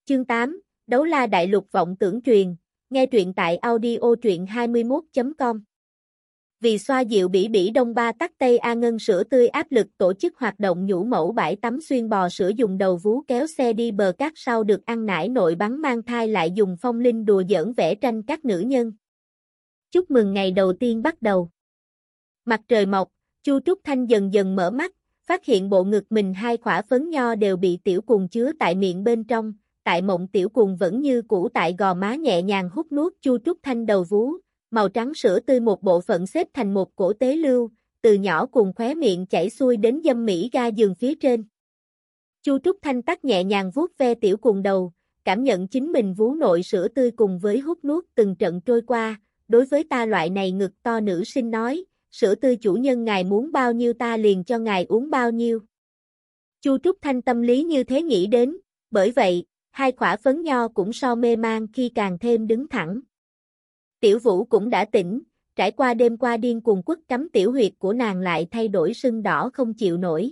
Chương 8, Đấu La Đại Lục vọng tưởng truyền, nghe truyện tại audio truyện21.com. Vì xoa dịu bỉ bỉ đông ba tắc tây A Ngân sữa tươi áp lực tổ chức hoạt động nhũ mẫu bãi tắm xuyên bò sữa dùng đầu vú kéo xe đi bờ cát sau được ăn nải nội bắn mang thai lại dùng phong linh đùa giỡn vẽ tranh các nữ nhân. Chúc mừng ngày đầu tiên bắt đầu. Mặt trời mọc, Chu Trúc Thanh dần dần mở mắt, phát hiện bộ ngực mình hai khỏa phấn nho đều bị tiểu cuồng chứa tại miệng bên trong. Tại mộng tiểu cuồng vẫn như cũ tại gò má nhẹ nhàng hút nuốt Chu Trúc Thanh đầu vú, màu trắng sữa tươi một bộ phận xếp thành một cổ tế lưu, từ nhỏ cuồng khóe miệng chảy xuôi đến dâm mỹ ga giường phía trên. Chu Trúc Thanh tắt nhẹ nhàng vuốt ve tiểu cuồng đầu, cảm nhận chính mình vú nội sữa tươi cùng với hút nuốt từng trận trôi qua, đối với ta loại này ngực to nữ sinh nói, sữa tươi chủ nhân ngài muốn bao nhiêu ta liền cho ngài uống bao nhiêu. Chu Trúc Thanh tâm lý như thế nghĩ đến, bởi vậy, hai khỏa phấn nho cũng so mê man khi càng thêm đứng thẳng. Tiểu Vũ cũng đã tỉnh, trải qua đêm qua điên cuồng quất cắm tiểu huyệt của nàng lại thay đổi sưng đỏ không chịu nổi.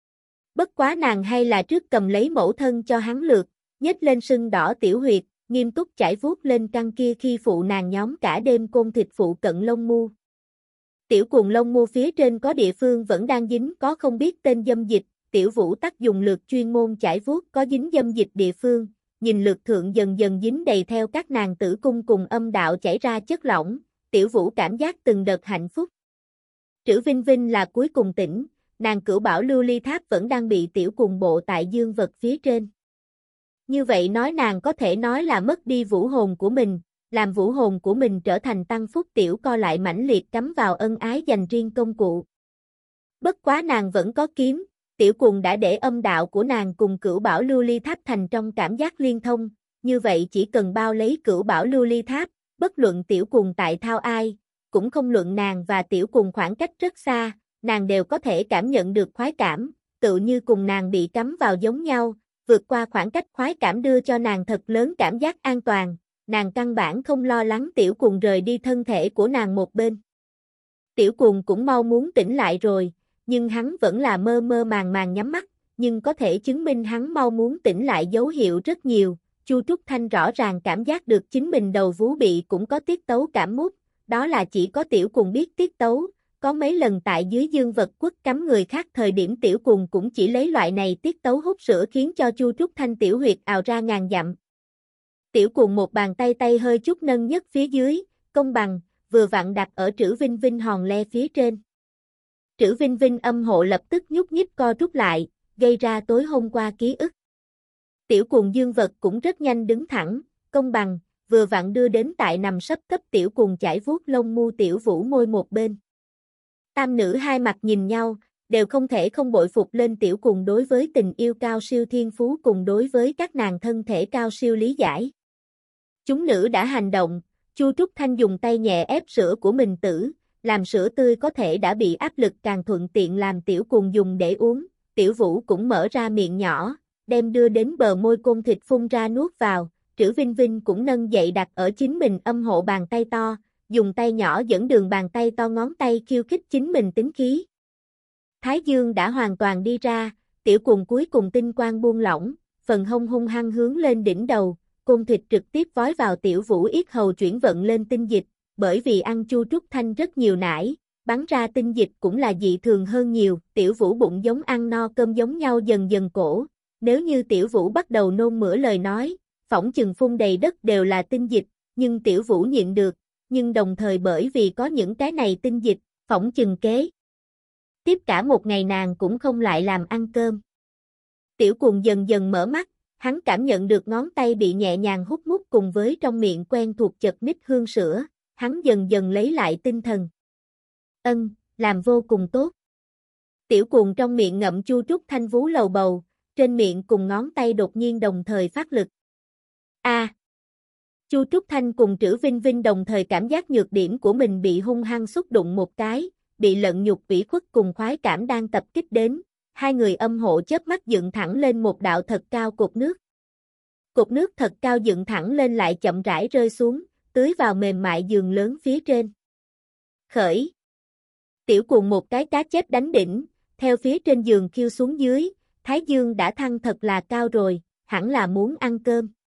Bất quá nàng hay là trước cầm lấy mẫu thân cho hắn lượt, nhếch lên sưng đỏ tiểu huyệt, nghiêm túc chải vuốt lên căng kia khi phụ nàng nhóm cả đêm côn thịt phụ cận lông mu. Tiểu cuồng lông mu phía trên có địa phương vẫn đang dính có không biết tên dâm dịch. Tiểu Vũ tắc dùng lược chuyên môn chải vuốt có dính dâm dịch địa phương, nhìn lược thượng dần dần dính đầy theo các nàng tử cung cùng âm đạo chảy ra chất lỏng, Tiểu Vũ cảm giác từng đợt hạnh phúc. Trữ Vinh Vinh là cuối cùng tỉnh, nàng cửu bảo lưu ly tháp vẫn đang bị tiểu cuồng bộ tại dương vật phía trên. Như vậy nói nàng có thể nói là mất đi vũ hồn của mình, làm vũ hồn của mình trở thành tăng phúc tiểu co lại mãnh liệt cắm vào ân ái dành riêng công cụ. Bất quá nàng vẫn có kiếm. Tiểu cuồng đã để âm đạo của nàng cùng cửu bảo lưu ly tháp thành trong cảm giác liên thông, như vậy chỉ cần bao lấy cửu bảo lưu ly tháp, bất luận tiểu cuồng tại thao ai, cũng không luận nàng và tiểu cuồng khoảng cách rất xa, nàng đều có thể cảm nhận được khoái cảm, tự như cùng nàng bị cắm vào giống nhau, vượt qua khoảng cách khoái cảm đưa cho nàng thật lớn cảm giác an toàn, nàng căn bản không lo lắng tiểu cuồng rời đi thân thể của nàng một bên. Tiểu cuồng cũng mau muốn tỉnh lại rồi. Nhưng hắn vẫn là mơ mơ màng màng nhắm mắt, nhưng có thể chứng minh hắn mau muốn tỉnh lại dấu hiệu rất nhiều. Chu Trúc Thanh rõ ràng cảm giác được chính mình đầu vú bị cũng có tiết tấu cảm mút, đó là chỉ có tiểu cuồng biết tiết tấu, có mấy lần tại dưới dương vật quất cắm người khác thời điểm tiểu cuồng cũng chỉ lấy loại này tiết tấu hút sữa khiến cho Chu Trúc Thanh tiểu huyệt ào ra ngàn dặm. Tiểu cuồng một bàn tay hơi chút nâng nhất phía dưới, công bằng, vừa vặn đặt ở Trữ Vinh Vinh hòn le phía trên. Trữ Vinh Vinh âm hộ lập tức nhúc nhích co rút lại, gây ra tối hôm qua ký ức. Tiểu cuồng dương vật cũng rất nhanh đứng thẳng, công bằng, vừa vặn đưa đến tại nằm sấp cấp tiểu cuồng chải vuốt lông mu Tiểu Vũ môi một bên. Tam nữ hai mặt nhìn nhau, đều không thể không bội phục lên tiểu cuồng đối với tình yêu cao siêu thiên phú cùng đối với các nàng thân thể cao siêu lý giải. Chúng nữ đã hành động, Chu Trúc Thanh dùng tay nhẹ ép sữa của mình tử. Làm sữa tươi có thể đã bị áp lực càng thuận tiện làm tiểu cuồng dùng để uống, Tiểu Vũ cũng mở ra miệng nhỏ, đem đưa đến bờ môi côn thịt phun ra nuốt vào, Trữ Vinh Vinh cũng nâng dậy đặt ở chính mình âm hộ bàn tay to, dùng tay nhỏ dẫn đường bàn tay to ngón tay khiêu khích chính mình tính khí. Thái dương đã hoàn toàn đi ra, tiểu cuồng cuối cùng tinh quang buông lỏng, phần hông hung hăng hướng lên đỉnh đầu, côn thịt trực tiếp vói vào Tiểu Vũ yết hầu chuyển vận lên tinh dịch. Bởi vì ăn Chu Trúc Thanh rất nhiều nải, bắn ra tinh dịch cũng là dị thường hơn nhiều, Tiểu Vũ bụng giống ăn no cơm giống nhau dần dần cổ, nếu như Tiểu Vũ bắt đầu nôn mửa lời nói, phỏng chừng phun đầy đất đều là tinh dịch, nhưng Tiểu Vũ nhịn được, nhưng đồng thời bởi vì có những cái này tinh dịch, phỏng chừng kế. Tiếp cả một ngày nàng cũng không lại làm ăn cơm. Tiểu cuồng dần dần mở mắt, hắn cảm nhận được ngón tay bị nhẹ nhàng hút mút cùng với trong miệng quen thuộc chật ních hương sữa. Hắn dần dần lấy lại tinh thần. Làm vô cùng tốt. Tiểu cuồng trong miệng ngậm Chu Trúc Thanh vú lầu bầu, trên miệng cùng ngón tay đột nhiên đồng thời phát lực. Chu Trúc Thanh cùng Trữ Vinh Vinh đồng thời cảm giác nhược điểm của mình bị hung hăng xúc đụng một cái, bị lận nhục ủy khuất cùng khoái cảm đang tập kích đến, hai người âm hộ chớp mắt dựng thẳng lên một đạo thật cao cột nước. Cột nước thật cao dựng thẳng lên lại chậm rãi rơi xuống, tưới vào mềm mại giường lớn phía trên. Khởi. Tiểu cuồng một cái cá chép đánh đỉnh, theo phía trên giường khiêu xuống dưới, thái dương đã thăng thật là cao rồi, hẳn là muốn ăn cơm.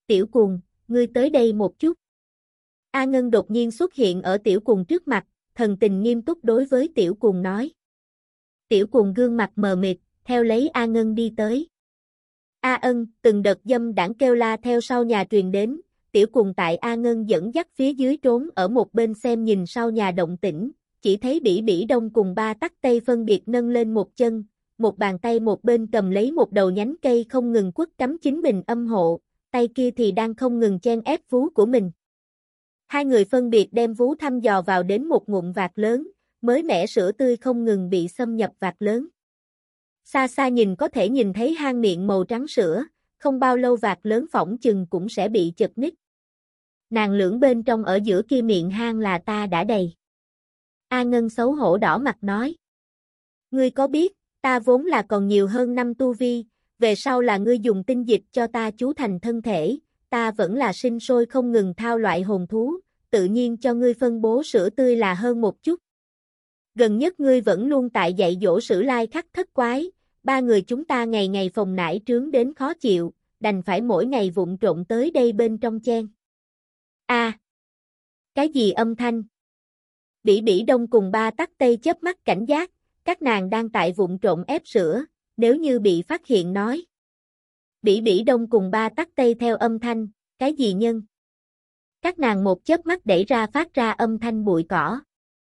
Tiểu Cuồng, ngươi tới đây một chút. A Ngân đột nhiên xuất hiện ở Tiểu Cuồng trước mặt, thần tình nghiêm túc đối với Tiểu Cuồng nói. Tiểu Cuồng gương mặt mờ mịt, theo lấy A Ngân đi tới. A Ân, từng đợt dâm đảng kêu la theo sau nhà truyền đến, Tiểu Cuồng tại A Ngân dẫn dắt phía dưới trốn ở một bên xem nhìn sau nhà động tĩnh, chỉ thấy Bỉ Bỉ Đông cùng ba tắc Tây phân biệt nâng lên một chân, một bàn tay một bên cầm lấy một đầu nhánh cây không ngừng quất cắm chính mình âm hộ, tay kia thì đang không ngừng chen ép vú của mình. Hai người phân biệt đem vú thăm dò vào đến một ngụm vạc lớn, mới mẻ sữa tươi không ngừng bị xâm nhập vạc lớn. Xa xa nhìn có thể nhìn thấy hang miệng màu trắng sữa, không bao lâu vạc lớn phỏng chừng cũng sẽ bị chật ních. Nàng lưỡng bên trong ở giữa kia miệng hang là ta đã đầy. A Ngân xấu hổ đỏ mặt nói. Ngươi có biết, ta vốn là còn nhiều hơn năm tu vi, về sau là ngươi dùng tinh dịch cho ta chú thành thân thể, ta vẫn là sinh sôi không ngừng thao loại hồn thú, tự nhiên cho ngươi phân bố sữa tươi là hơn một chút. Gần nhất ngươi vẫn luôn tại dạy dỗ Sử Lai Khắc thất quái, ba người chúng ta ngày ngày phòng nải trướng đến khó chịu, đành phải mỗi ngày vụng trộn tới đây bên trong chen. Cái gì âm thanh? Bỉ Bỉ Đông cùng ba tắc Tây chớp mắt cảnh giác, các nàng đang tại vụng trộn ép sữa, nếu như bị phát hiện nói. Bỉ Bỉ Đông cùng ba tắc Tây theo âm thanh, cái gì nhân? Các nàng một chớp mắt đẩy ra phát ra âm thanh bụi cỏ.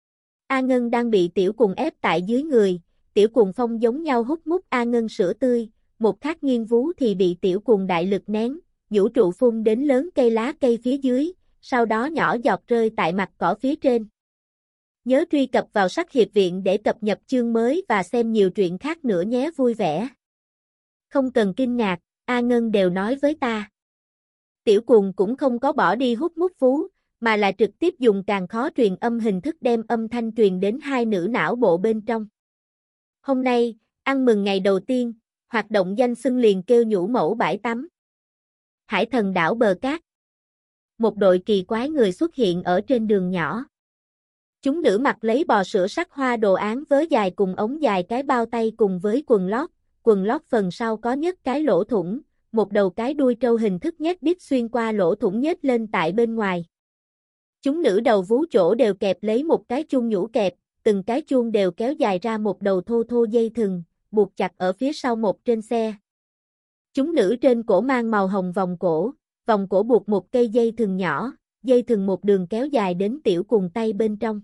A Ngân đang bị Tiểu Cuồng ép tại dưới người, Tiểu Cuồng phong giống nhau hút mút A Ngân sữa tươi, một khát nghiêng vú thì bị Tiểu Cuồng đại lực nén, vũ trụ phun đến lớn cây lá cây phía dưới, sau đó nhỏ giọt rơi tại mặt cỏ phía trên. Nhớ truy cập vào Sắc Hiệp Viện để cập nhật chương mới và xem nhiều truyện khác nữa nhé vui vẻ. Không cần kinh ngạc, A Ngân đều nói với ta. Tiểu Cuồng cũng không có bỏ đi hút mút vú, mà là trực tiếp dùng càng khó truyền âm hình thức đem âm thanh truyền đến hai nữ não bộ bên trong. Hôm nay, ăn mừng ngày đầu tiên, hoạt động danh xưng liền kêu nhũ mẫu bãi tắm. Hải Thần đảo bờ cát. Một đội kỳ quái người xuất hiện ở trên đường nhỏ. Chúng nữ mặc lấy bò sữa sắc hoa đồ án vớ dài cùng ống dài cái bao tay cùng với quần lót phần sau có nhất cái lỗ thủng, một đầu cái đuôi trâu hình thức nhét đít xuyên qua lỗ thủng nhét lên tại bên ngoài. Chúng nữ đầu vú chỗ đều kẹp lấy một cái chuông nhũ kẹp, từng cái chuông đều kéo dài ra một đầu thô thô dây thừng, buộc chặt ở phía sau một trên xe. Chúng nữ trên cổ mang màu hồng vòng cổ buộc một cây dây thừng nhỏ, dây thừng một đường kéo dài đến Tiểu Cuồng tay bên trong.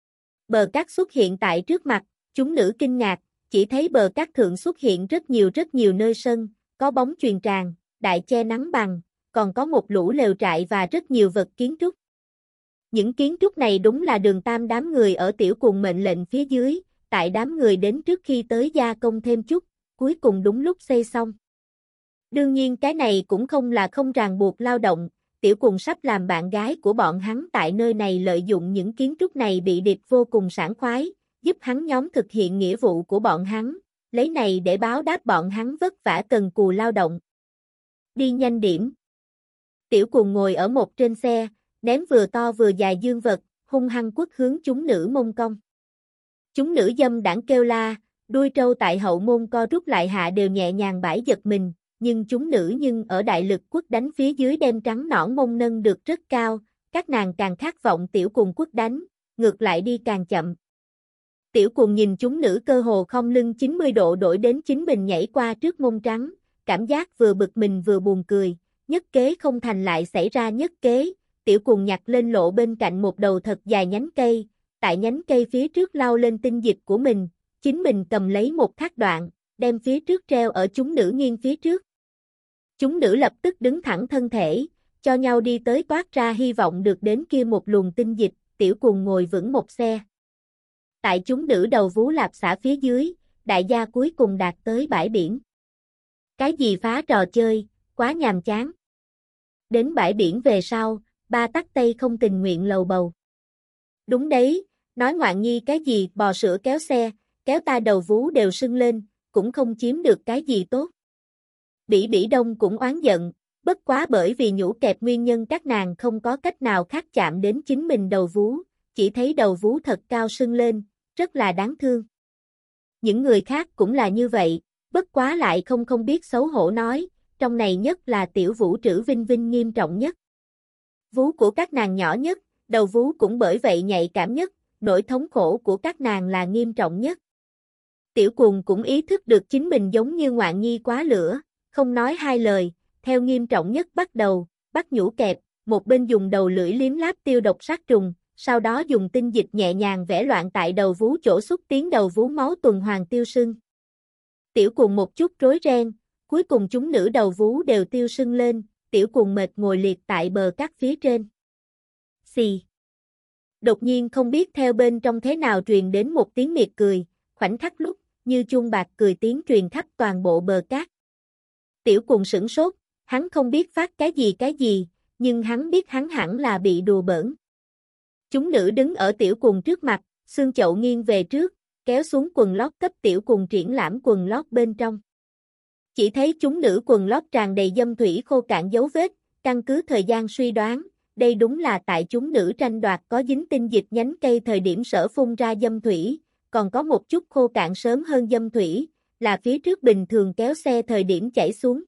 Bờ cát xuất hiện tại trước mặt, chúng nữ kinh ngạc, chỉ thấy bờ cát thượng xuất hiện rất nhiều nơi sân, có bóng chuyền tràn, đại che nắng bằng, còn có một lũ lều trại và rất nhiều vật kiến trúc. Những kiến trúc này đúng là Đường Tam đám người ở Tiểu Cuồng mệnh lệnh phía dưới, tại đám người đến trước khi tới gia công thêm chút, cuối cùng đúng lúc xây xong. Đương nhiên cái này cũng không là không ràng buộc lao động, Tiểu Cuồng sắp làm bạn gái của bọn hắn tại nơi này lợi dụng những kiến trúc này bị điệp vô cùng sảng khoái, giúp hắn nhóm thực hiện nghĩa vụ của bọn hắn, lấy này để báo đáp bọn hắn vất vả cần cù lao động. Đi nhanh điểm. Tiểu Cuồng ngồi ở một trên xe, ném vừa to vừa dài dương vật, hung hăng quất hướng chúng nữ mông cong. Chúng nữ dâm đảng kêu la, đuôi trâu tại hậu môn co rút lại hạ đều nhẹ nhàng bãi giật mình, nhưng chúng nữ ở đại lực quất đánh phía dưới đem trắng nõn mông nâng được rất cao, các nàng càng khát vọng Tiểu Cuồng quất đánh, ngược lại đi càng chậm. Tiểu Cuồng nhìn chúng nữ cơ hồ không lưng 90 độ đổi đến chính mình nhảy qua trước mông trắng, cảm giác vừa bực mình vừa buồn cười, nhất kế không thành lại xảy ra nhất kế, Tiểu Cuồng nhặt lên lộ bên cạnh một đầu thật dài nhánh cây, tại nhánh cây phía trước lau lên tinh dịch của mình, chính mình cầm lấy một thác đoạn, đem phía trước treo ở chúng nữ nghiêng phía trước. Chúng nữ lập tức đứng thẳng thân thể, cho nhau đi tới toát ra hy vọng được đến kia một luồng tinh dịch, Tiểu Cuồng ngồi vững một xe. Tại chúng nữ đầu vú lạp xả phía dưới, đại gia cuối cùng đạt tới bãi biển. Cái gì phá trò chơi, quá nhàm chán. Đến bãi biển về sau, ba tắc Tây không tình nguyện lầu bầu. Đúng đấy, nói ngoạn nhi cái gì bò sữa kéo xe, kéo ta đầu vú đều sưng lên, cũng không chiếm được cái gì tốt. Bỉ Bỉ Đông cũng oán giận, bất quá bởi vì nhũ kẹp nguyên nhân các nàng không có cách nào khác chạm đến chính mình đầu vú, chỉ thấy đầu vú thật cao sưng lên, rất là đáng thương. Những người khác cũng là như vậy, bất quá lại không biết xấu hổ nói, trong này nhất là tiểu vũ Trữ Vinh Vinh nghiêm trọng nhất. Vú của các nàng nhỏ nhất, đầu vú cũng bởi vậy nhạy cảm nhất, nỗi thống khổ của các nàng là nghiêm trọng nhất. Tiểu Cuồng cũng ý thức được chính mình giống như ngoạn nhi quá lửa, không nói hai lời, theo nghiêm trọng nhất bắt đầu, bắt nhũ kẹp, một bên dùng đầu lưỡi liếm láp tiêu độc sát trùng, sau đó dùng tinh dịch nhẹ nhàng vẽ loạn tại đầu vú chỗ xúc tiến đầu vú máu tuần hoàn tiêu sưng. Tiểu Cuồng một chút rối ren, cuối cùng chúng nữ đầu vú đều tiêu sưng lên, Tiểu Cuồng mệt ngồi liệt tại bờ cát phía trên. Xì. Đột nhiên không biết theo bên trong thế nào truyền đến một tiếng miệt cười, khoảnh khắc lúc, như chuông bạc cười tiếng truyền khắp toàn bộ bờ cát. Tiểu Cuồng sửng sốt, hắn không biết phát cái gì, nhưng hắn biết hắn hẳn là bị đùa bỡn. Chúng nữ đứng ở Tiểu Cuồng trước mặt, xương chậu nghiêng về trước, kéo xuống quần lót cấp Tiểu Cuồng triển lãm quần lót bên trong. Chỉ thấy chúng nữ quần lót tràn đầy dâm thủy khô cạn dấu vết, căn cứ thời gian suy đoán, đây đúng là tại chúng nữ tranh đoạt có dính tinh dịch nhánh cây thời điểm sở phun ra dâm thủy, còn có một chút khô cạn sớm hơn dâm thủy, là phía trước bình thường kéo xe thời điểm chảy xuống.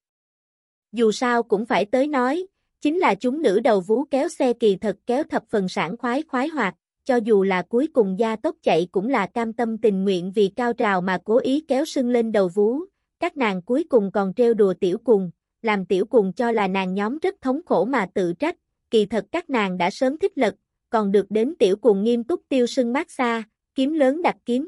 Dù sao cũng phải tới nói, chính là chúng nữ đầu vú kéo xe kỳ thật kéo thập phần sảng khoái hoạt, cho dù là cuối cùng gia tốc chạy cũng là cam tâm tình nguyện vì cao trào mà cố ý kéo sưng lên đầu vú, các nàng cuối cùng còn trêu đùa Tiểu Cuồng, làm Tiểu Cuồng cho là nàng nhóm rất thống khổ mà tự trách, kỳ thật các nàng đã sớm thích lật, còn được đến Tiểu Cuồng nghiêm túc tiêu sưng massage, kiếm lớn đặt kiếm.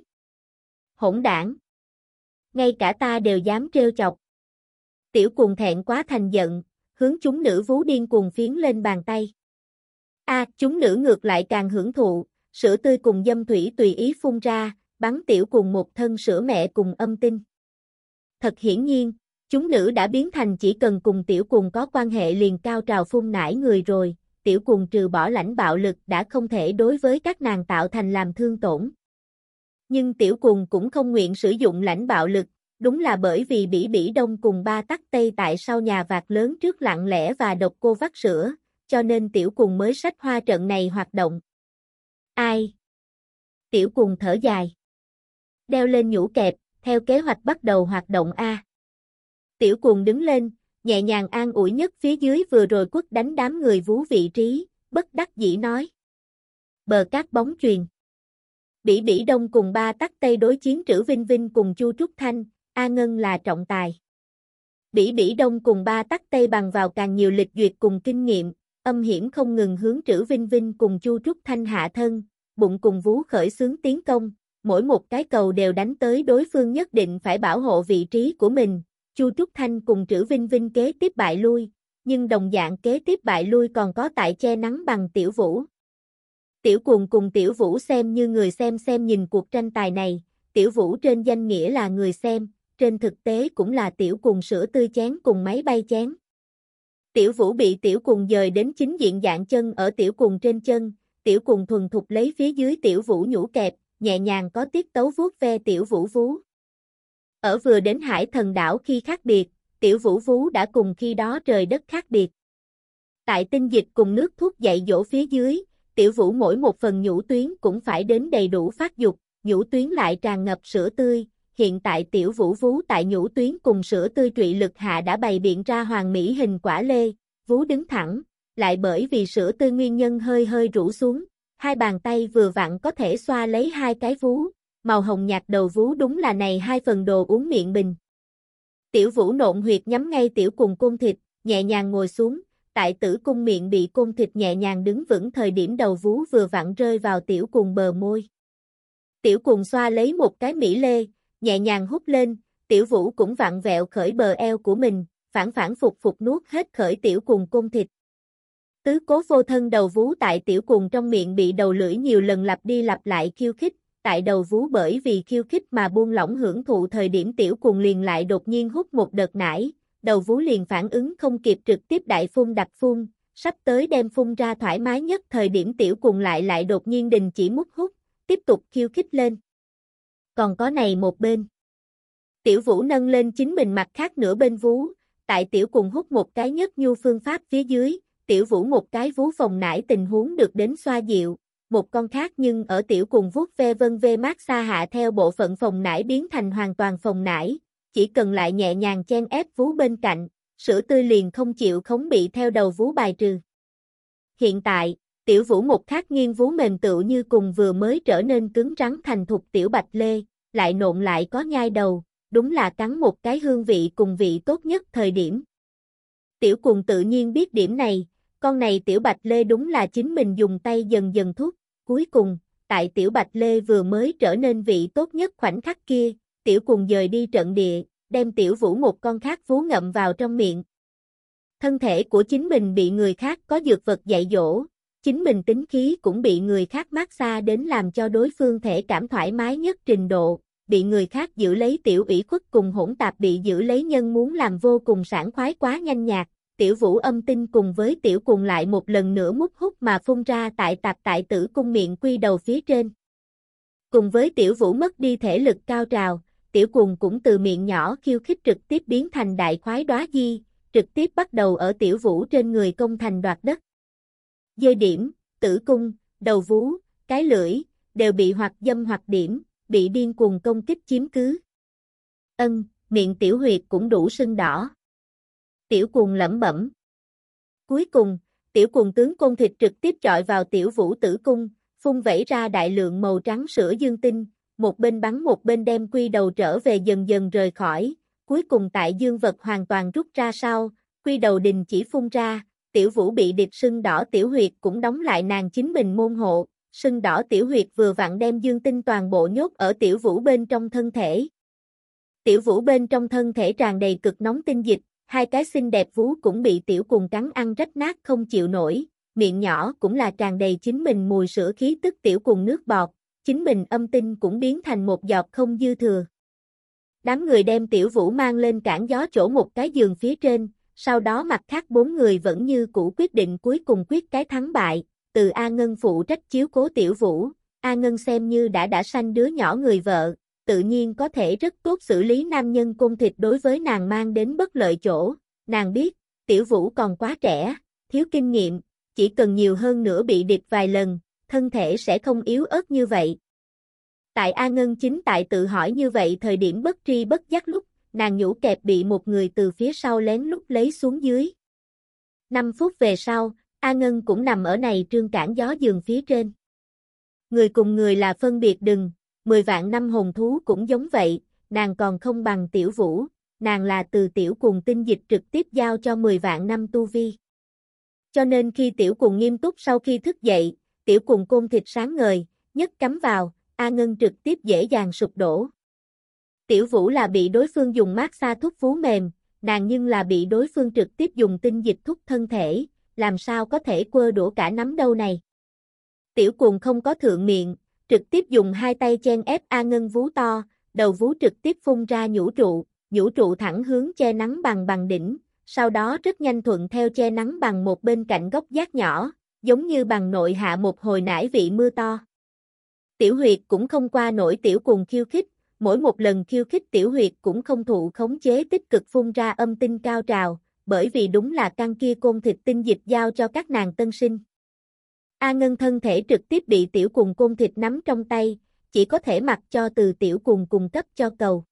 Hỗn đảng! Ngay cả ta đều dám trêu chọc. Tiểu Cuồng thẹn quá thành giận, hướng chúng nữ vú điên cuồng phiến lên bàn tay. Chúng nữ ngược lại càng hưởng thụ, sữa tươi cùng dâm thủy tùy ý phun ra, bắn Tiểu Cuồng một thân sữa mẹ cùng âm tinh. Thật hiển nhiên, chúng nữ đã biến thành chỉ cần cùng Tiểu Cuồng có quan hệ liền cao trào phun nải người rồi, Tiểu Cuồng trừ bỏ lãnh bạo lực đã không thể đối với các nàng tạo thành làm thương tổn. Nhưng Tiểu Cuồng cũng không nguyện sử dụng lãnh bạo lực, đúng là bởi vì Bỉ Bỉ Đông cùng Ba Tắc Tây tại sau nhà vạc lớn trước lặng lẽ và độc cô vắt sữa, cho nên Tiểu Cuồng mới xách hoa trận này hoạt động. Ai? Tiểu Cuồng thở dài. Đeo lên nhũ kẹp, theo kế hoạch bắt đầu hoạt động A. Tiểu Cuồng đứng lên, nhẹ nhàng an ủi nhất phía dưới vừa rồi quất đánh đám người vú vị trí, bất đắc dĩ nói. Bờ cát bóng chuyền. Bỉ Bỉ Đông cùng Ba Tắc Tây đối chiến Trữ Vinh Vinh cùng Chu Trúc Thanh, A Ngân là trọng tài. Bỉ Bỉ Đông cùng Ba Tắc Tây bằng vào càng nhiều lịch duyệt cùng kinh nghiệm, âm hiểm không ngừng hướng Trữ Vinh Vinh cùng Chu Trúc Thanh hạ thân, bụng cùng vú khởi xướng tiến công, mỗi một cái cầu đều đánh tới đối phương nhất định phải bảo hộ vị trí của mình. Chu Trúc Thanh cùng Trữ Vinh Vinh kế tiếp bại lui, nhưng đồng dạng kế tiếp bại lui còn có tại che nắng bằng Tiểu Vũ. Tiểu Cuồng cùng Tiểu Vũ xem như người xem nhìn cuộc tranh tài này, Tiểu Vũ trên danh nghĩa là người xem, trên thực tế cũng là Tiểu Cuồng sữa tươi chén cùng máy bay chén. Tiểu Vũ bị Tiểu Cuồng dời đến chính diện dạng chân ở Tiểu Cuồng trên chân, Tiểu Cuồng thuần thục lấy phía dưới Tiểu Vũ nhũ kẹp, nhẹ nhàng có tiết tấu vuốt ve Tiểu Vũ vú. Ở vừa đến Hải Thần đảo khi khác biệt, Tiểu Vũ vú đã cùng khi đó trời đất khác biệt. Tại tinh dịch cùng nước thuốc dạy dỗ phía dưới, Tiểu Vũ mỗi một phần nhũ tuyến cũng phải đến đầy đủ phát dục, nhũ tuyến lại tràn ngập sữa tươi. Hiện tại Tiểu Vũ vú tại nhũ tuyến cùng sữa tươi trụy lực hạ đã bày biện ra hoàn mỹ hình quả lê, vú đứng thẳng, lại bởi vì sữa tươi nguyên nhân hơi rũ xuống, hai bàn tay vừa vặn có thể xoa lấy hai cái vú, màu hồng nhạt đầu vú đúng là này hai phần đồ uống miệng bình. Tiểu Vũ nộn huyệt nhắm ngay Tiểu Cuồng côn thịt, nhẹ nhàng ngồi xuống, tại tử cung miệng bị côn thịt nhẹ nhàng đứng vững thời điểm đầu vú vừa vặn rơi vào Tiểu Cuồng bờ môi. Tiểu Cuồng xoa lấy một cái mỹ lê, nhẹ nhàng hút lên, Tiểu Vũ cũng vặn vẹo khởi bờ eo của mình, phản phục nuốt hết khởi Tiểu Cuồng côn thịt. Tứ cố vô thân đầu vú tại Tiểu Cuồng trong miệng bị đầu lưỡi nhiều lần lặp đi lặp lại khiêu khích, tại đầu vú bởi vì khiêu khích mà buông lỏng hưởng thụ thời điểm Tiểu Cuồng liền lại đột nhiên hút một đợt nải, đầu vú liền phản ứng không kịp trực tiếp đại phun đặc phun, sắp tới đem phun ra thoải mái nhất thời điểm Tiểu Cuồng lại đột nhiên đình chỉ mút hút, tiếp tục khiêu khích lên. Còn có này một bên. Tiểu Vũ nâng lên chính mình mặt khác nửa bên vú, tại Tiểu Cuồng hút một cái nhất nhu phương pháp phía dưới, Tiểu Vũ một cái vú phòng nải tình huống được đến xoa dịu, một con khác nhưng ở Tiểu Cuồng vuốt ve vân vê mát xa hạ theo bộ phận phòng nải biến thành hoàn toàn phòng nải, chỉ cần lại nhẹ nhàng chen ép vú bên cạnh, sữa tươi liền không chịu khống bị theo đầu vú bài trừ. Hiện tại, tiểu vũ một khát nghiêng vú mềm tựu như cùng vừa mới trở nên cứng rắn thành thục tiểu bạch lê, lại nộn lại có nhai đầu, đúng là cắn một cái hương vị cùng vị tốt nhất thời điểm. Tiểu Cuồng tự nhiên biết điểm này, con này tiểu bạch lê đúng là chính mình dùng tay dần dần thúc, cuối cùng, tại tiểu bạch lê vừa mới trở nên vị tốt nhất khoảnh khắc kia, tiểu Cuồng dời đi trận địa, đem tiểu vũ một con khác vú ngậm vào trong miệng. Thân thể của chính mình bị người khác có dược vật dạy dỗ, chính mình tính khí cũng bị người khác mát xa đến làm cho đối phương thể cảm thoải mái nhất trình độ, bị người khác giữ lấy tiểu ủy khuất cùng hỗn tạp bị giữ lấy nhân muốn làm vô cùng sảng khoái quá nhanh nhạt, tiểu vũ âm tinh cùng với tiểu Cuồng lại một lần nữa mút hút mà phun ra tại tạp tại tử cung miệng quy đầu phía trên. Cùng với tiểu vũ mất đi thể lực cao trào, tiểu Cuồng cũng từ miệng nhỏ khiêu khích trực tiếp biến thành đại khoái đóa di, trực tiếp bắt đầu ở tiểu vũ trên người công thành đoạt đất. Dơi điểm, tử cung, đầu vú, cái lưỡi, đều bị hoặc dâm hoặc điểm, bị điên cuồng công kích chiếm cứ. Miệng tiểu huyệt cũng đủ sưng đỏ. Tiểu Cuồng lẩm bẩm. Cuối cùng, tiểu Cuồng tướng côn thịt trực tiếp chọi vào tiểu vũ tử cung, phun vẩy ra đại lượng màu trắng sữa dương tinh, một bên bắn một bên đem quy đầu trở về dần dần rời khỏi, cuối cùng tại dương vật hoàn toàn rút ra sau, quy đầu đình chỉ phun ra, tiểu vũ bị địch sưng đỏ tiểu huyệt cũng đóng lại nàng chính mình môn hộ, sưng đỏ tiểu huyệt vừa vặn đem dương tinh toàn bộ nhốt ở tiểu vũ bên trong thân thể. Tiểu vũ bên trong thân thể tràn đầy cực nóng tinh dịch, hai cái xinh đẹp vú cũng bị tiểu Cuồng cắn ăn rách nát không chịu nổi, miệng nhỏ cũng là tràn đầy chính mình mùi sữa khí tức tiểu Cuồng nước bọt, chính mình âm tinh cũng biến thành một giọt không dư thừa. Đám người đem tiểu vũ mang lên cản gió chỗ một cái giường phía trên, sau đó mặt khác 4 người vẫn như cũ quyết định cuối cùng quyết cái thắng bại, từ A Ngân phụ trách chiếu cố tiểu vũ, A Ngân xem như đã sanh đứa nhỏ người vợ, tự nhiên có thể rất tốt xử lý nam nhân côn thịt đối với nàng mang đến bất lợi chỗ, nàng biết, tiểu vũ còn quá trẻ, thiếu kinh nghiệm, chỉ cần nhiều hơn nữa bị địch vài lần, thân thể sẽ không yếu ớt như vậy. Tại A Ngân chính tại tự hỏi như vậy thời điểm bất tri bất giác lúc, nàng nhũ kẹp bị một người từ phía sau lén lút lấy xuống dưới. 5 phút về sau, A Ngân cũng nằm ở này trương cản gió giường phía trên. Người cùng người là phân biệt đừng, 10 vạn năm hồn thú cũng giống vậy, nàng còn không bằng tiểu vũ, nàng là từ tiểu Cuồng tinh dịch trực tiếp giao cho 10 vạn năm tu vi. Cho nên khi tiểu Cuồng nghiêm túc sau khi thức dậy, tiểu Cuồng côn thịt sáng ngời, nhất cắm vào, A Ngân trực tiếp dễ dàng sụp đổ. Tiểu vũ là bị đối phương dùng mát xa thúc vú mềm, nàng nhưng là bị đối phương trực tiếp dùng tinh dịch thúc thân thể, làm sao có thể quơ đũa cả nắm đâu này. Tiểu Cuồng không có thượng miệng, trực tiếp dùng hai tay chen ép A Ngân vú to, đầu vú trực tiếp phun ra nhũ trụ thẳng hướng che nắng bằng đỉnh, sau đó rất nhanh thuận theo che nắng bằng một bên cạnh góc giác nhỏ, giống như bằng nội hạ một hồi nải vị mưa to. Tiểu huyệt cũng không qua nổi tiểu Cuồng khiêu khích, mỗi một lần khiêu khích tiểu huyệt cũng không thụ khống chế tích cực phun ra âm tinh cao trào, bởi vì đúng là căn kia côn thịt tinh dịch giao cho các nàng tân sinh. A Ngân thân thể trực tiếp bị tiểu Cuồng côn thịt nắm trong tay, chỉ có thể mặc cho từ tiểu Cuồng cung cấp cho cầu.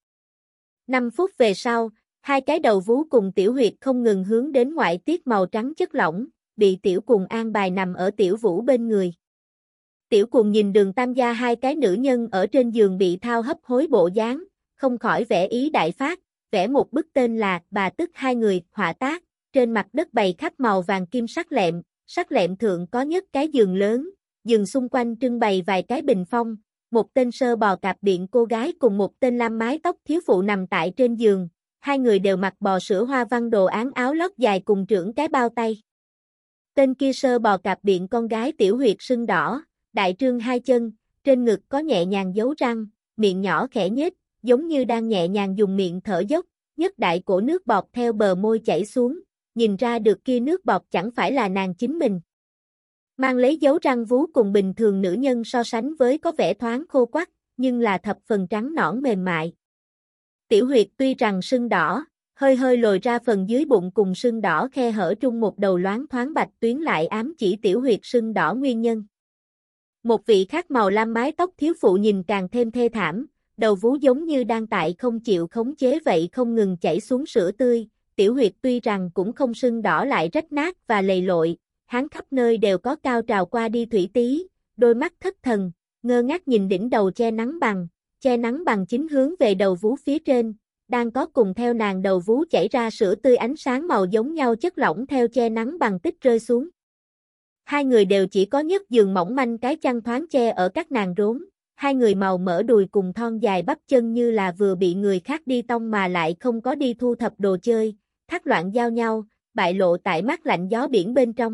5 phút về sau, hai cái đầu vú cùng tiểu huyệt không ngừng hướng đến ngoại tiết màu trắng chất lỏng, bị tiểu Cuồng an bài nằm ở tiểu vũ bên người. Tiểu Cuồng nhìn Đường Tam gia hai cái nữ nhân ở trên giường bị thao hấp hối bộ dáng, không khỏi vẽ ý đại phát, vẽ một bức tên là Bà Tức hai người họa tác, trên mặt đất bày khắp màu vàng kim sắc lẹm thượng có nhất cái giường lớn, giường xung quanh trưng bày vài cái bình phong, một tên sơ bò cạp biện cô gái cùng một tên lam mái tóc thiếu phụ nằm tại trên giường, hai người đều mặc bò sữa hoa văn đồ án áo lót dài cùng trưởng cái bao tay. Tên kia sơ bò cạp biện con gái tiểu huyệt sưng đỏ, đại trương hai chân, trên ngực có nhẹ nhàng dấu răng, miệng nhỏ khẽ nhếch, giống như đang nhẹ nhàng dùng miệng thở dốc, nhất đại cổ nước bọt theo bờ môi chảy xuống, nhìn ra được kia nước bọt chẳng phải là nàng chính mình. Mang lấy dấu răng vú cùng bình thường nữ nhân so sánh với có vẻ thoáng khô quắc, nhưng là thập phần trắng nõn mềm mại. Tiểu huyệt tuy rằng sưng đỏ, hơi lồi ra phần dưới bụng cùng sưng đỏ khe hở trung một đầu loáng thoáng bạch tuyến lại ám chỉ tiểu huyệt sưng đỏ nguyên nhân. Một vị khác màu lam mái tóc thiếu phụ nhìn càng thêm thê thảm, đầu vú giống như đang tại không chịu khống chế vậy không ngừng chảy xuống sữa tươi, tiểu huyệt tuy rằng cũng không sưng đỏ lại rách nát và lầy lội, hắn khắp nơi đều có cao trào qua đi thủy tí, đôi mắt thất thần, ngơ ngác nhìn đỉnh đầu che nắng bằng chính hướng về đầu vú phía trên, đang có cùng theo nàng đầu vú chảy ra sữa tươi ánh sáng màu giống nhau chất lỏng theo che nắng bằng tích rơi xuống. Hai người đều chỉ có nhất giường mỏng manh cái chăn thoáng che ở các nàng rốn, hai người màu mỡ đùi cùng thon dài bắp chân như là vừa bị người khác đi tông mà lại không có đi thu thập đồ chơi, thác loạn giao nhau, bại lộ tại mát lạnh gió biển bên trong.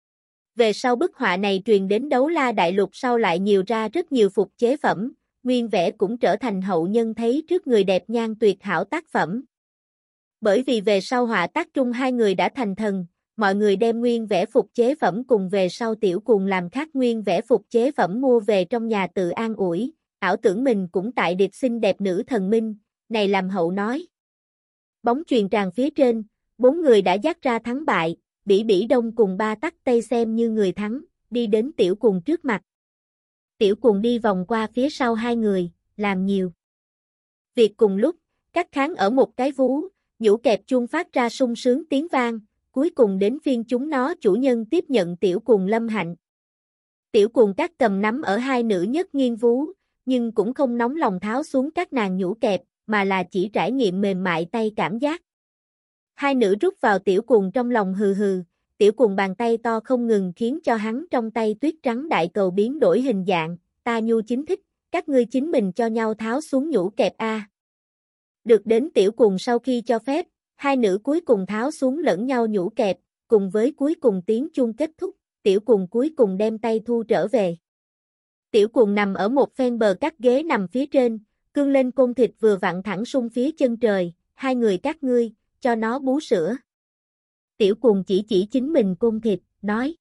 Về sau bức họa này truyền đến Đấu La Đại Lục sau lại nhiều ra rất nhiều phục chế phẩm, nguyên vẽ cũng trở thành hậu nhân thấy trước người đẹp nhan tuyệt hảo tác phẩm. Bởi vì về sau họa tác trung hai người đã thành thần, mọi người đem nguyên vẽ phục chế phẩm cùng về sau tiểu cuồng làm khác nguyên vẽ phục chế phẩm mua về trong nhà tự an ủi, ảo tưởng mình cũng tại điệp xinh đẹp nữ thần minh, này làm hậu nói. Bóng truyền tràn phía trên, bốn người đã dắt ra thắng bại, Bỉ Bỉ Đông cùng Ba Tắc Tây xem như người thắng, đi đến tiểu cuồng trước mặt. Tiểu cuồng đi vòng qua phía sau hai người, làm nhiều việc cùng lúc, cắt kháng ở một cái vú, nhũ kẹp chuông phát ra sung sướng tiếng vang, cuối cùng đến phiên chúng nó chủ nhân tiếp nhận tiểu cuồng lâm hạnh. Tiểu cuồng cắt cầm nắm ở hai nữ nhất nghiêng vú, nhưng cũng không nóng lòng tháo xuống các nàng nhũ kẹp, mà là chỉ trải nghiệm mềm mại tay cảm giác. Hai nữ rút vào tiểu cuồng trong lòng hừ hừ, tiểu cuồng bàn tay to không ngừng khiến cho hắn trong tay tuyết trắng đại cầu biến đổi hình dạng, ta nhu chính thích, các ngươi chính mình cho nhau tháo xuống nhũ kẹp a. Được đến tiểu cuồng sau khi cho phép, hai nữ cuối cùng tháo xuống lẫn nhau nhũ kẹp, cùng với cuối cùng tiếng chuông kết thúc, tiểu cuồng cuối cùng đem tay thu trở về. Tiểu cuồng nằm ở một phen bờ cắt ghế nằm phía trên, cương lên côn thịt vừa vặn thẳng sung phía chân trời, hai người các ngươi, cho nó bú sữa. Tiểu cuồng chỉ chính mình côn thịt, nói.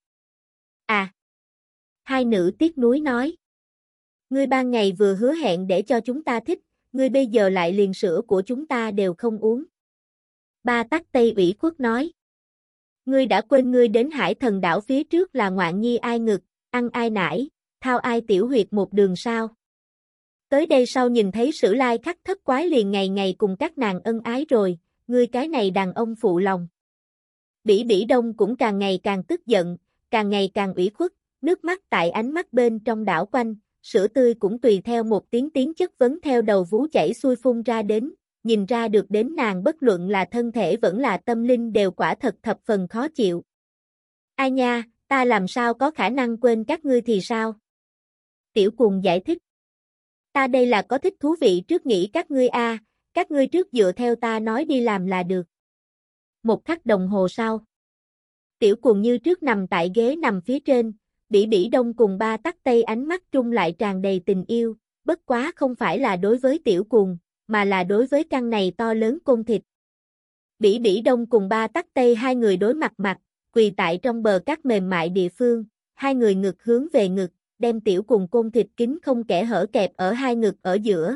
À! Hai nữ tiếc nuối nói. Ngươi ban ngày vừa hứa hẹn để cho chúng ta thích, ngươi bây giờ lại liền sữa của chúng ta đều không uống. Ba Tắc Tây ủy khuất nói. Ngươi đã quên ngươi đến Hải Thần đảo phía trước là ngoạn nhi ai ngực, ăn ai nải, thao ai tiểu huyệt một đường sao. Tới đây sau nhìn thấy Sử Lai Khắc thất quái liền ngày ngày cùng các nàng ân ái rồi, ngươi cái này đàn ông phụ lòng. Bỉ Bỉ Đông cũng càng ngày càng tức giận, càng ngày càng ủy khuất, nước mắt tại ánh mắt bên trong đảo quanh, sữa tươi cũng tùy theo một tiếng chất vấn theo đầu vú chảy xuôi phun ra đến, nhìn ra được đến nàng bất luận là thân thể vẫn là tâm linh đều quả thật thập phần khó chịu. Ai nha, ta làm sao có khả năng quên các ngươi thì sao? Tiểu cuồng giải thích. Ta đây là có thích thú vị trước nghĩ các ngươi a, các ngươi trước dựa theo ta nói đi làm là được. Một khắc đồng hồ sau. Tiểu cuồng như trước nằm tại ghế nằm phía trên, Bỉ Bỉ Đông cùng Ba Tắc Tây ánh mắt trung lại tràn đầy tình yêu, bất quá không phải là đối với tiểu cuồng, mà là đối với căn này to lớn côn thịt. Bỉ Bỉ Đông cùng Ba Tắc Tây hai người đối mặt, quỳ tại trong bờ cát mềm mại địa phương, hai người ngực hướng về ngực, đem tiểu cuồng côn thịt kín không kẽ hở kẹp ở hai ngực ở giữa,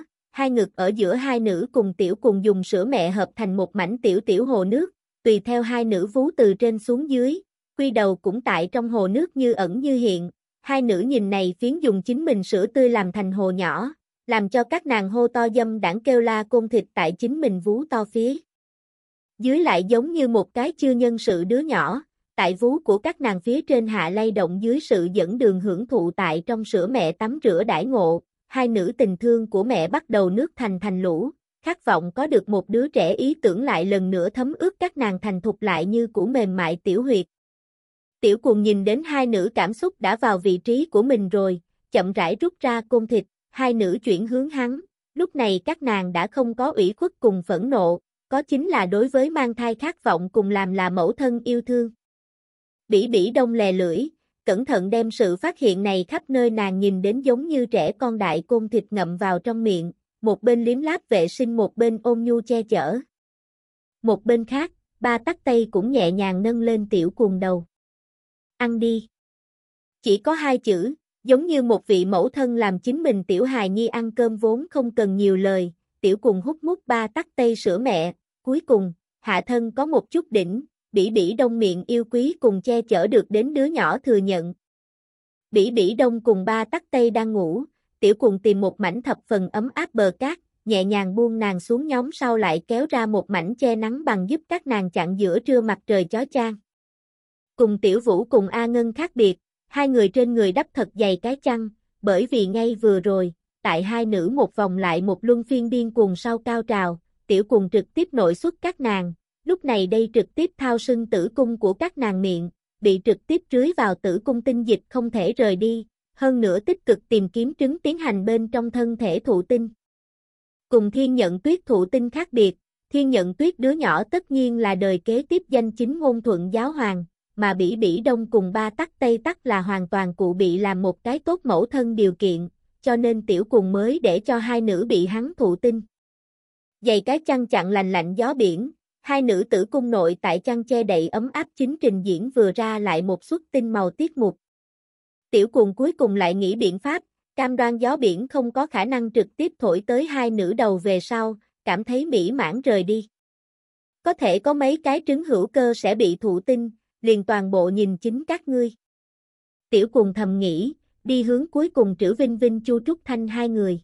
hai nữ cùng tiểu cuồng dùng sữa mẹ hợp thành một mảnh tiểu hồ nước, tùy theo hai nữ vú từ trên xuống dưới, quy đầu cũng tại trong hồ nước như ẩn như hiện, hai nữ nhìn này phiến dùng chính mình sữa tươi làm thành hồ nhỏ, làm cho các nàng hô to dâm đãng kêu la côn thịt tại chính mình vú to phía dưới lại giống như một cái chưa nhân sự đứa nhỏ, tại vú của các nàng phía trên hạ lay động dưới sự dẫn đường hưởng thụ tại trong sữa mẹ tắm rửa đãi ngộ, hai nữ tình thương của mẹ bắt đầu nước thành lũ, khát vọng có được một đứa trẻ ý tưởng lại lần nữa thấm ướt các nàng thành thục lại như củ mềm mại tiểu huyệt. Tiểu cuồng nhìn đến hai nữ cảm xúc đã vào vị trí của mình rồi, chậm rãi rút ra côn thịt, hai nữ chuyển hướng hắn, lúc này các nàng đã không có ủy khuất cùng phẫn nộ, có chính là đối với mang thai khát vọng cùng làm là mẫu thân yêu thương. Bỉ Bỉ Đông lè lưỡi, cẩn thận đem sự phát hiện này khắp nơi nàng nhìn đến giống như trẻ con đại côn thịt ngậm vào trong miệng, một bên liếm láp vệ sinh một bên ôn nhu che chở. Một bên khác, Ba Tắc Tây cũng nhẹ nhàng nâng lên tiểu cuồng đầu. Ăn đi. Chỉ có hai chữ, giống như một vị mẫu thân làm chính mình tiểu hài nhi ăn cơm vốn không cần nhiều lời, tiểu cuồng hút mút Ba Tắc Tây sữa mẹ, cuối cùng, hạ thân có một chút đỉnh, Bỉ Bỉ Đông miệng yêu quý cùng che chở được đến đứa nhỏ thừa nhận. Bỉ Bỉ Đông cùng Ba Tắc Tây đang ngủ, tiểu cuồng tìm một mảnh thập phần ấm áp bờ cát, nhẹ nhàng buông nàng xuống, nhóm sau lại kéo ra một mảnh che nắng bằng giúp các nàng chặn giữa trưa mặt trời chói chang. Cùng Tiểu Vũ cùng A Ngân khác biệt, hai người trên người đắp thật dày cái chăn, bởi vì ngay vừa rồi, tại hai nữ một vòng lại một luân phiên điên cuồng sau cao trào, Tiểu Cuồng trực tiếp nội xuất các nàng, lúc này đây trực tiếp thao sưng tử cung của các nàng miệng, bị trực tiếp rưới vào tử cung, tinh dịch không thể rời đi, hơn nữa tích cực tìm kiếm trứng tiến hành bên trong thân thể thụ tinh. Cùng Thiên Nhận Tuyết thụ tinh khác biệt, Thiên Nhận Tuyết đứa nhỏ tất nhiên là đời kế tiếp danh chính ngôn thuận giáo hoàng, mà Bỉ Bỉ Đông cùng Ba Tắc Tây Tắc là hoàn toàn cụ bị làm một cái tốt mẫu thân điều kiện, cho nên Tiểu Cuồng mới để cho hai nữ bị hắn thụ tinh. Dày cái chăn chặn lành lạnh gió biển, hai nữ tử cung nội tại chăn che đậy ấm áp, chính trình diễn vừa ra lại một suất tinh màu tiết mục. Tiểu Cuồng cuối cùng lại nghĩ biện pháp, cam đoan gió biển không có khả năng trực tiếp thổi tới hai nữ đầu về sau, cảm thấy mỹ mãn rời đi. Có thể có mấy cái trứng hữu cơ sẽ bị thụ tinh, liền toàn bộ nhìn chính các ngươi. Tiểu Cuồng thầm nghĩ, đi hướng cuối cùng Trữ Vinh Vinh, Chu Trúc Thanh hai người.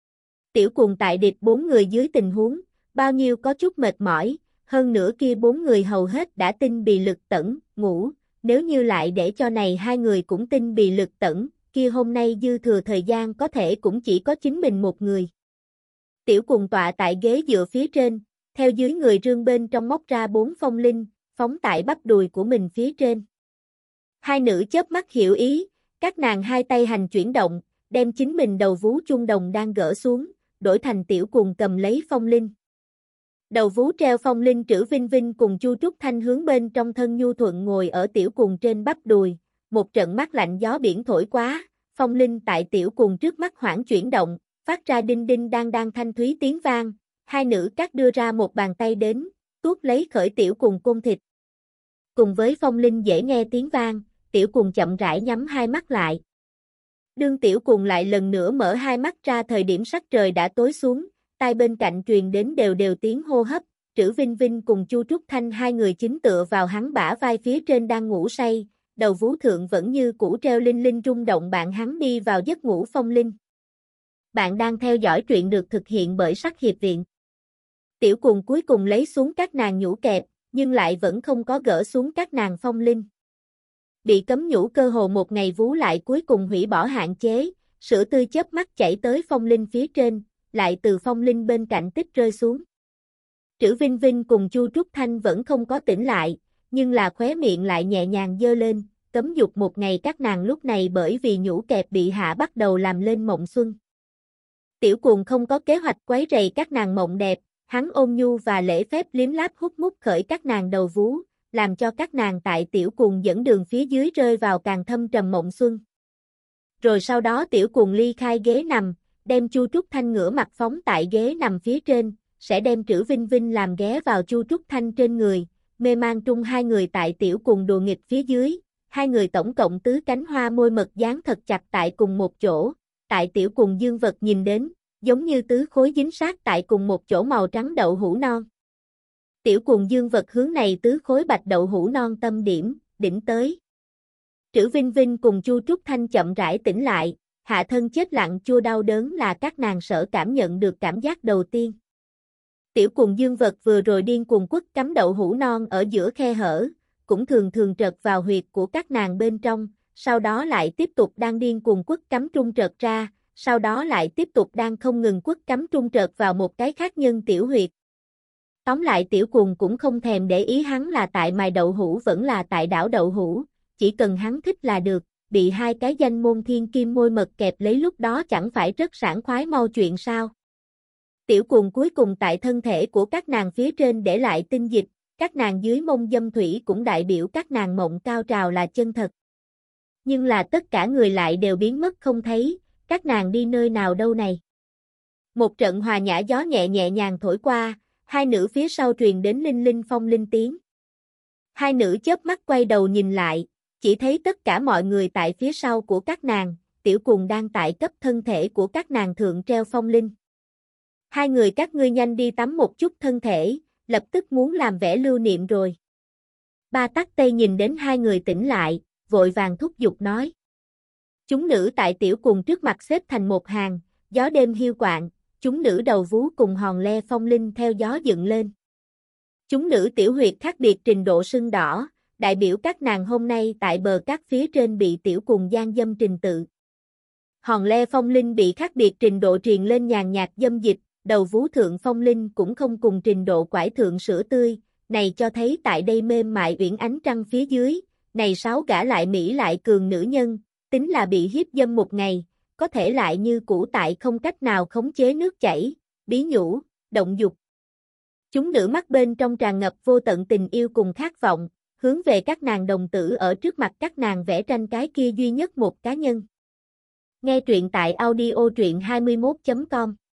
Tiểu Cuồng tại địch bốn người dưới tình huống, bao nhiêu có chút mệt mỏi, hơn nữa kia bốn người hầu hết đã tinh bì lực tẩn, ngủ, nếu như lại để cho này hai người cũng tinh bì lực tẩn, kia hôm nay dư thừa thời gian có thể cũng chỉ có chính mình một người. Tiểu Cuồng tọa tại ghế dựa phía trên, theo dưới người rương bên trong móc ra 4 phong linh, phóng tại bắp đùi của mình phía trên. Hai nữ chớp mắt hiểu ý, các nàng hai tay hành chuyển động, đem chính mình đầu vú chuông đồng đang gỡ xuống, đổi thành Tiểu Cuồng cầm lấy phong linh. Đầu vú treo phong linh, Trữ Vinh Vinh cùng Chu Trúc Thanh hướng bên trong thân nhu thuận ngồi ở Tiểu Cuồng trên bắp đùi, một trận mát lạnh gió biển thổi quá, phong linh tại Tiểu Cuồng trước mắt hoảng chuyển động, phát ra đinh đinh đang thanh thúy tiếng vang, hai nữ các đưa ra một bàn tay đến, tuốt lấy khởi Tiểu Cuồng côn thịt. Cùng với phong linh dễ nghe tiếng vang, Tiểu Cuồng chậm rãi nhắm hai mắt lại. Đương Tiểu Cuồng lại lần nữa mở hai mắt ra thời điểm sắc trời đã tối xuống, tai bên cạnh truyền đến đều đều tiếng hô hấp, Trữ Vinh Vinh cùng Chu Trúc Thanh hai người chính tựa vào hắn bả vai phía trên đang ngủ say, đầu vú thượng vẫn như cũ treo linh linh rung động, bạn hắn đi vào giấc ngủ. Phong linh. Bạn đang theo dõi truyện được thực hiện bởi Sắc Hiệp Viện. Tiểu Cuồng cuối cùng lấy xuống các nàng nhũ kẹp, nhưng lại vẫn không có gỡ xuống các nàng phong linh. Bị cấm nhũ cơ hồ một ngày vú lại cuối cùng hủy bỏ hạn chế, sữa tươi chớp mắt chảy tới phong linh phía trên, lại từ phong linh bên cạnh tích rơi xuống. Trữ Vinh Vinh cùng Chu Trúc Thanh vẫn không có tỉnh lại, nhưng là khóe miệng lại nhẹ nhàng giơ lên, cấm dục một ngày các nàng lúc này bởi vì nhũ kẹp bị hạ bắt đầu làm lên mộng xuân. Tiểu Cuồng không có kế hoạch quấy rầy các nàng mộng đẹp, hắn ôn nhu và lễ phép liếm láp hút mút khởi các nàng đầu vú, làm cho các nàng tại Tiểu Cuồng dẫn đường phía dưới rơi vào càng thâm trầm mộng xuân. Rồi sau đó Tiểu Cuồng ly khai ghế nằm, đem Chu Trúc Thanh ngửa mặt phóng tại ghế nằm phía trên, sẽ đem Trữ Vinh Vinh làm ghé vào Chu Trúc Thanh trên người, mê mang trung hai người tại Tiểu Cuồng đùa nghịch phía dưới, hai người tổng cộng tứ cánh hoa môi mật dán thật chặt tại cùng một chỗ, tại Tiểu Cuồng dương vật nhìn đến, giống như tứ khối dính sát tại cùng một chỗ màu trắng đậu hũ non. Tiểu Cuồng dương vật hướng này tứ khối bạch đậu hũ non tâm điểm, đỉnh tới. Trữ Vinh Vinh cùng Chu Trúc Thanh chậm rãi tỉnh lại, hạ thân chết lặng chua đau đớn là các nàng sở cảm nhận được cảm giác đầu tiên. Tiểu Cuồng dương vật vừa rồi điên cuồng quất cắm đậu hũ non ở giữa khe hở, cũng thường thường trật vào huyệt của các nàng bên trong, sau đó lại tiếp tục đang điên cuồng quất cắm trung trật ra, sau đó lại tiếp tục đang không ngừng quất cắm trung trật vào một cái khác nhân tiểu huyệt. Tóm lại Tiểu Cuồng cũng không thèm để ý hắn là tại mài đậu hũ vẫn là tại đảo đậu hũ, chỉ cần hắn thích là được, bị hai cái danh môn thiên kim môi mật kẹp lấy lúc đó chẳng phải rất sảng khoái mau chuyện sao. Tiểu Cuồng cuối cùng tại thân thể của các nàng phía trên để lại tinh dịch, các nàng dưới mông dâm thủy cũng đại biểu các nàng mộng cao trào là chân thật. Nhưng là tất cả người lại đều biến mất không thấy, các nàng đi nơi nào đâu này. Một trận hòa nhã gió nhẹ nhẹ nhàng thổi qua, hai nữ phía sau truyền đến linh linh phong linh tiếng. Hai nữ chớp mắt quay đầu nhìn lại, chỉ thấy tất cả mọi người tại phía sau của các nàng, Tiểu Cuồng đang tại cấp thân thể của các nàng thượng treo phong linh. Hai người các ngươi nhanh đi tắm một chút thân thể, lập tức muốn làm vẻ lưu niệm rồi. Ba Tắc Tây nhìn đến hai người tỉnh lại, vội vàng thúc giục nói. Chúng nữ tại Tiểu Cuồng trước mặt xếp thành một hàng, gió đêm hiu quạng, chúng nữ đầu vú cùng hòn le phong linh theo gió dựng lên. Chúng nữ tiểu huyệt khác biệt trình độ sưng đỏ, đại biểu các nàng hôm nay tại bờ cát phía trên bị tiểu cùng gian dâm trình tự. Hòn le phong linh bị khác biệt trình độ truyền lên nhàn nhạt dâm dịch, đầu vú thượng phong linh cũng không cùng trình độ quải thượng sữa tươi, này cho thấy tại đây mềm mại uyển ánh trăng phía dưới, này 6 gã lại mỹ lại cường nữ nhân, tính là bị hiếp dâm một ngày, có thể lại như cũ tại không cách nào khống chế nước chảy, bí nhũ, động dục. Chúng nữ mắt bên trong tràn ngập vô tận tình yêu cùng khát vọng, hướng về các nàng đồng tử ở trước mặt các nàng vẽ tranh cái kia duy nhất một cá nhân. Nghe truyện tại audio truyện21.com